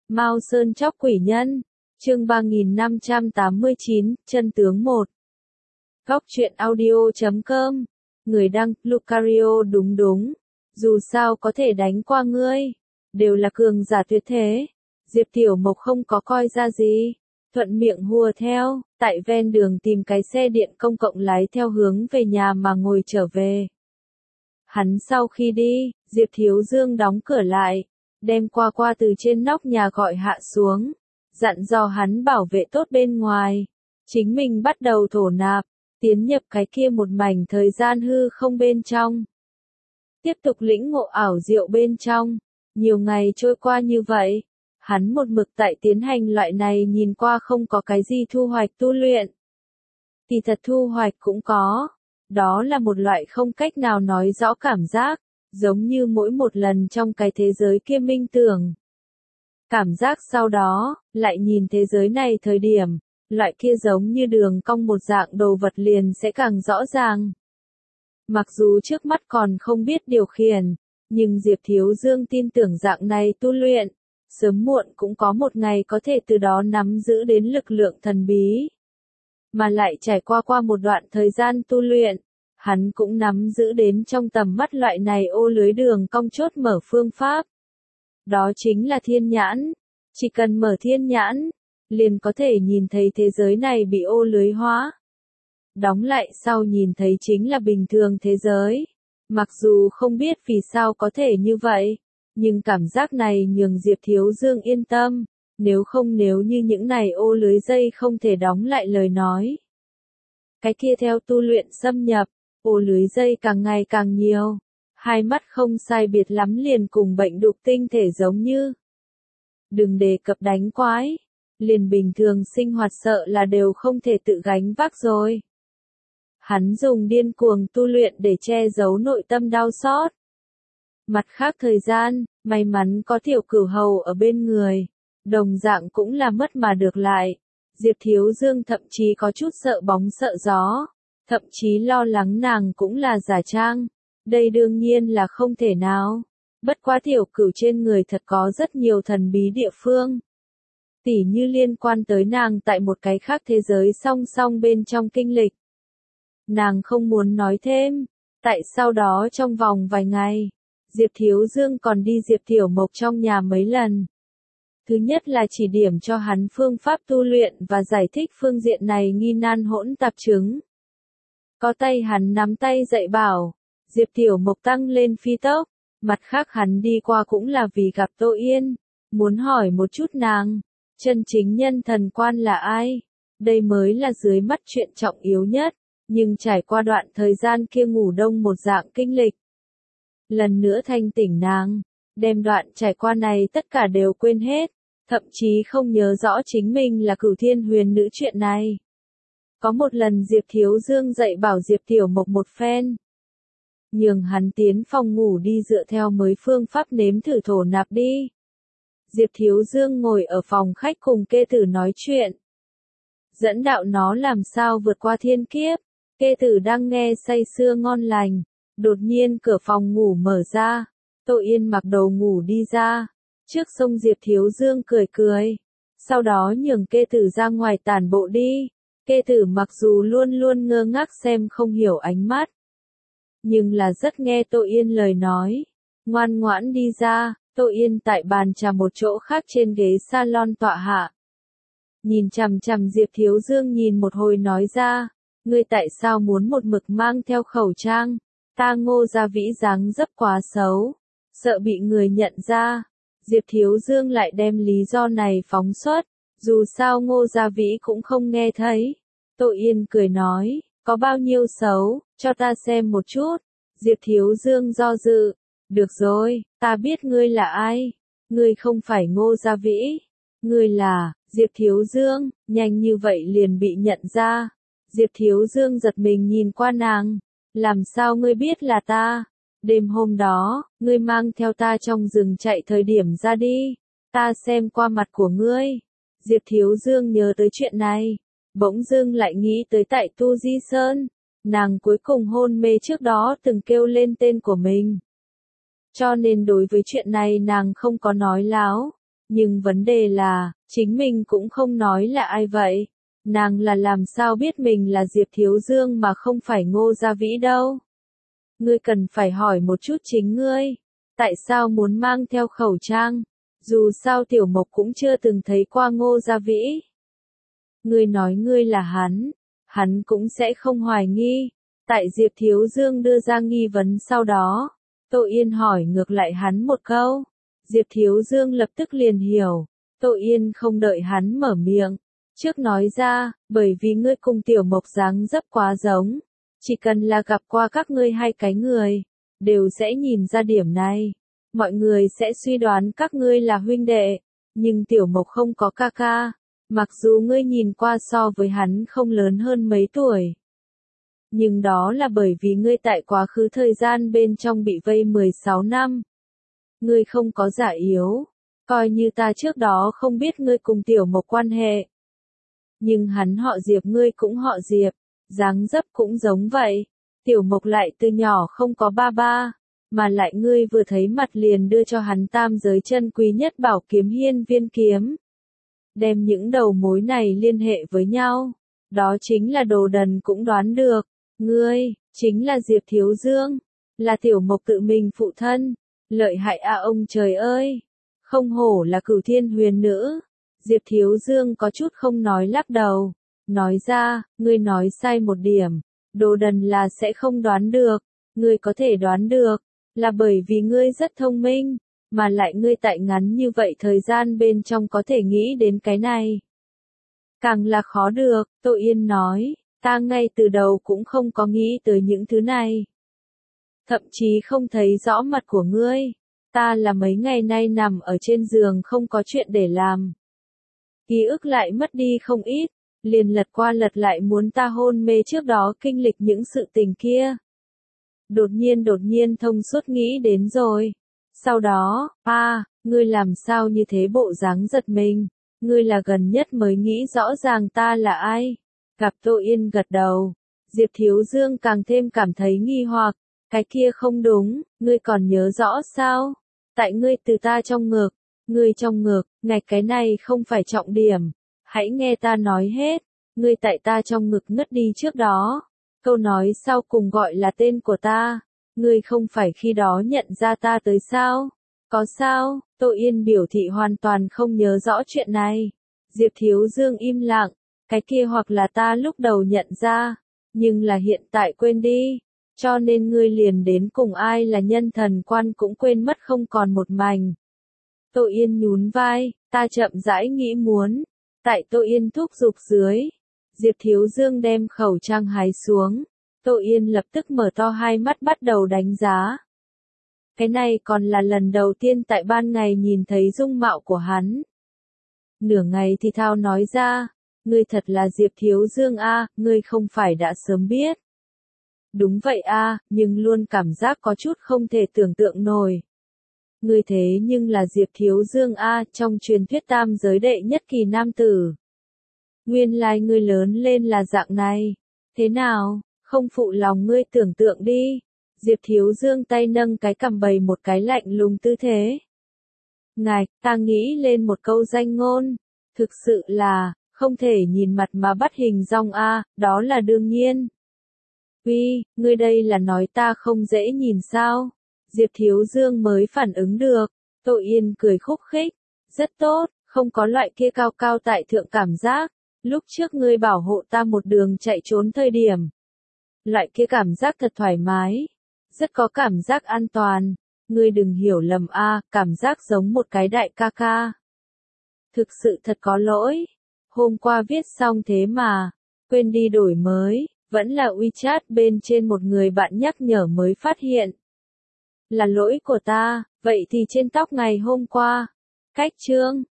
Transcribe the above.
Mao Sơn Chóc Quỷ Nhân, chương 3589, chân tướng 1. Góc truyện audio.com, người đăng, Lucario. Đúng, dù sao có thể đánh qua ngươi, đều là cường giả tuyệt thế. Diệp Tiểu Mộc không có coi ra gì, thuận miệng hùa theo, tại ven đường tìm cái xe điện công cộng lái theo hướng về nhà mà ngồi trở về. Hắn sau khi đi, Diệp Thiếu Dương đóng cửa lại, đem qua từ trên nóc nhà gọi hạ xuống, dặn dò hắn bảo vệ tốt bên ngoài, chính mình bắt đầu thổ nạp, tiến nhập cái kia một mảnh thời gian hư không bên trong. Tiếp tục lĩnh ngộ ảo diệu bên trong, nhiều ngày trôi qua như vậy, hắn một mực tại tiến hành loại này nhìn qua không có cái gì thu hoạch tu luyện. Thì thật thu hoạch cũng có, đó là một loại không cách nào nói rõ cảm giác, giống như mỗi một lần trong cái thế giới kia minh tưởng. Cảm giác sau đó, lại nhìn thế giới này thời điểm, loại kia giống như đường cong một dạng đồ vật liền sẽ càng rõ ràng. Mặc dù trước mắt còn không biết điều khiển, nhưng Diệp Thiếu Dương tin tưởng dạng này tu luyện, sớm muộn cũng có một ngày có thể từ đó nắm giữ đến lực lượng thần bí. Mà lại trải qua một đoạn thời gian tu luyện, hắn cũng nắm giữ đến trong tầm mắt loại này ô lưới đường cong chốt mở phương pháp. Đó chính là thiên nhãn. Chỉ cần mở thiên nhãn, liền có thể nhìn thấy thế giới này bị ô lưới hóa. Đóng lại sau nhìn thấy chính là bình thường thế giới. Mặc dù không biết vì sao có thể như vậy, nhưng cảm giác này nhường Diệp Thiếu Dương yên tâm, nếu như những này ô lưới dây không thể đóng lại lời nói. Cái kia theo tu luyện xâm nhập, ô lưới dây càng ngày càng nhiều, hai mắt không sai biệt lắm liền cùng bệnh đục tinh thể giống như. Đừng đề cập đánh quái, liền bình thường sinh hoạt sợ là đều không thể tự gánh vác rồi. Hắn dùng điên cuồng tu luyện để che giấu nội tâm đau xót. Mặt khác thời gian, may mắn có Tiểu Cửu Hầu ở bên người, đồng dạng cũng là mất mà được lại. Diệp Thiếu Dương thậm chí có chút sợ bóng sợ gió, thậm chí lo lắng nàng cũng là giả trang. Đây đương nhiên là không thể nào. Bất quá Tiểu Cửu trên người thật có rất nhiều thần bí địa phương. Tỉ như liên quan tới nàng tại một cái khác thế giới song song bên trong kinh lịch. Nàng không muốn nói thêm. Tại sau đó trong vòng vài ngày, Diệp Thiếu Dương còn đi Diệp Tiểu Mộc trong nhà mấy lần. Thứ nhất là chỉ điểm cho hắn phương pháp tu luyện và giải thích phương diện này nghi nan hỗn tạp chứng. Có tay hắn nắm tay dạy bảo, Diệp Tiểu Mộc tăng lên phi tốc, mặt khác hắn đi qua cũng là vì gặp Tô Yên, muốn hỏi một chút nàng, chân chính nhân thần quan là ai? Đây mới là dưới mắt chuyện trọng yếu nhất, nhưng trải qua đoạn thời gian kia ngủ đông một dạng kinh lịch. Lần nữa thanh tỉnh nàng, đem đoạn trải qua này tất cả đều quên hết, thậm chí không nhớ rõ chính mình là Cửu Thiên Huyền Nữ chuyện này. Có một lần Diệp Thiếu Dương dạy bảo Diệp Tiểu Mộc một phen, nhường hắn tiến phòng ngủ đi dựa theo mới phương pháp nếm thử thổ nạp đi. Diệp Thiếu Dương ngồi ở phòng khách cùng Kê Tử nói chuyện, dẫn đạo nó làm sao vượt qua thiên kiếp. Kê Tử đang nghe say sưa ngon lành, đột nhiên cửa phòng ngủ mở ra, Tô Yên mặc đồ ngủ đi ra, trước sông Diệp Thiếu Dương cười, sau đó nhường Kê Tử ra ngoài tản bộ đi. Kê Tử mặc dù luôn luôn ngơ ngác xem không hiểu ánh mắt, nhưng là rất nghe Tô Yên lời nói, ngoan ngoãn đi ra. Tô Yên tại bàn trà một chỗ khác trên ghế salon tọa hạ, nhìn chằm chằm Diệp Thiếu Dương nhìn một hồi nói ra, ngươi tại sao muốn một mực mang theo khẩu trang? Ta Ngô Gia Vĩ dáng dấp quá xấu, sợ bị người nhận ra. Diệp Thiếu Dương lại đem lý do này phóng xuất, dù sao Ngô Gia Vĩ cũng không nghe thấy. Tô Yên cười nói, có bao nhiêu xấu, cho ta xem một chút. Diệp Thiếu Dương do dự, được rồi, ta biết ngươi là ai. Ngươi không phải Ngô Gia Vĩ, ngươi là Diệp Thiếu Dương. Nhanh như vậy liền bị nhận ra. Diệp Thiếu Dương giật mình nhìn qua nàng, làm sao ngươi biết là ta? Đêm hôm đó, ngươi mang theo ta trong rừng chạy thời điểm ra đi, ta xem qua mặt của ngươi. Diệp Thiếu Dương nhớ tới chuyện này, bỗng dưng lại nghĩ tới tại Tu Di Sơn, nàng cuối cùng hôn mê trước đó từng kêu lên tên của mình. Cho nên đối với chuyện này nàng không có nói láo, Nhưng vấn đề là, chính mình cũng không nói là ai vậy. Nàng là làm sao biết mình là Diệp Thiếu Dương mà không phải Ngô Gia Vĩ đâu. Ngươi cần phải hỏi một chút chính ngươi. Tại sao muốn mang theo khẩu trang? Dù sao Tiểu Mộc cũng chưa từng thấy qua Ngô Gia Vĩ. Ngươi nói ngươi là hắn cũng sẽ không hoài nghi. Tại Diệp Thiếu Dương đưa ra nghi vấn sau đó, Tô Yên hỏi ngược lại hắn một câu. Diệp Thiếu Dương lập tức liền hiểu. Tô Yên không đợi hắn mở miệng. Trước nói ra, bởi vì ngươi cùng Tiểu Mộc dáng dấp quá giống. Chỉ cần là gặp qua các ngươi hai cái người, đều sẽ nhìn ra điểm này. Mọi người sẽ suy đoán các ngươi là huynh đệ. Nhưng Tiểu Mộc không có ca ca. Mặc dù ngươi nhìn qua so với hắn không lớn hơn mấy tuổi. Nhưng đó là bởi vì ngươi tại quá khứ thời gian bên trong bị vây 16 năm. Ngươi không có giả yếu. Coi như ta trước đó không biết ngươi cùng Tiểu Mộc quan hệ. Nhưng hắn họ Diệp ngươi cũng họ Diệp. Dáng dấp cũng giống vậy. Tiểu Mộc lại từ nhỏ không có ba ba. Mà lại ngươi vừa thấy mặt liền đưa cho hắn tam giới chân quý nhất bảo kiếm hiên viên kiếm. Đem những đầu mối này liên hệ với nhau. Đó chính là Đồ Đần cũng đoán được. Ngươi, chính là Diệp Thiếu Dương. Là Tiểu Mộc tự mình phụ thân. Lợi hại à ông trời ơi. Không hổ là Cửu Thiên Huyền Nữ. Diệp Thiếu Dương có chút không nói lắc đầu. Nói ra, ngươi nói sai một điểm. Đồ Đần là sẽ không đoán được. Ngươi có thể đoán được. Là bởi vì ngươi rất thông minh. Mà lại ngươi tại ngắn như vậy thời gian bên trong có thể nghĩ đến cái này. Càng là khó được, Tô Yên nói. Ta ngay từ đầu cũng không có nghĩ tới những thứ này. Thậm chí không thấy rõ mặt của ngươi. Ta là mấy ngày nay nằm ở trên giường không có chuyện để làm. Ký ức lại mất đi không ít. Liền lật qua lật lại muốn ta hôn mê trước đó kinh lịch những sự tình kia. Đột nhiên thông suốt nghĩ đến rồi. Sau đó, ngươi làm sao như thế bộ dáng giật mình. Ngươi là gần nhất mới nghĩ rõ ràng ta là ai. Gặp Tô Yên gật đầu. Diệp Thiếu Dương càng thêm cảm thấy nghi hoặc. Cái kia không đúng, ngươi còn nhớ rõ sao? Tại ngươi từ ta trong ngực. Ngươi trong ngực, ngạch cái này không phải trọng điểm. Hãy nghe ta nói hết. Ngươi tại ta trong ngực ngất đi trước đó. Câu nói sau cùng gọi là tên của ta. Ngươi không phải khi đó nhận ra ta tới sao? Có sao? Tô Yên biểu thị hoàn toàn không nhớ rõ chuyện này. Diệp Thiếu Dương im lặng. Cái kia hoặc là ta lúc đầu nhận ra. Nhưng là hiện tại quên đi. Cho nên ngươi liền đến cùng ai là nhân thần quan cũng quên mất không còn một mảnh. Tô Yên nhún vai. Ta chậm rãi nghĩ muốn. Tại Tô Yên thúc giục dưới. Diệp Thiếu Dương đem khẩu trang hái xuống. Tô Yên lập tức mở to hai mắt bắt đầu đánh giá. Cái này còn là lần đầu tiên tại ban ngày nhìn thấy dung mạo của hắn. Nửa ngày thì thao nói ra. Ngươi thật là Diệp Thiếu Dương a, ngươi không phải đã sớm biết. Đúng vậy a, nhưng luôn cảm giác có chút không thể tưởng tượng nổi. Ngươi thế nhưng là Diệp Thiếu Dương a, trong truyền thuyết tam giới đệ nhất kỳ nam tử. Nguyên lai ngươi lớn lên là dạng này. Thế nào, không phụ lòng ngươi tưởng tượng đi. Diệp Thiếu Dương tay nâng cái cằm bày một cái lạnh lùng tư thế. Ngài, ta nghĩ lên một câu danh ngôn. Thực sự là, không thể nhìn mặt mà bắt hình dong a, đó là đương nhiên. Uy, ngươi đây là nói ta không dễ nhìn sao? Diệp Thiếu Dương mới phản ứng được. Tô Yên cười khúc khích. Rất tốt, không có loại kia cao cao tại thượng cảm giác. Lúc trước ngươi bảo hộ ta một đường chạy trốn thời điểm. Loại kia cảm giác thật thoải mái. Rất có cảm giác an toàn. Ngươi đừng hiểu lầm a, cảm giác giống một cái đại ca ca. Thực sự thật có lỗi. Hôm qua viết xong thế mà. Quên đi đổi mới. Vẫn là WeChat bên trên một người bạn nhắc nhở mới phát hiện. Là lỗi của ta, vậy thì trên tóc ngày hôm qua. Cách chương.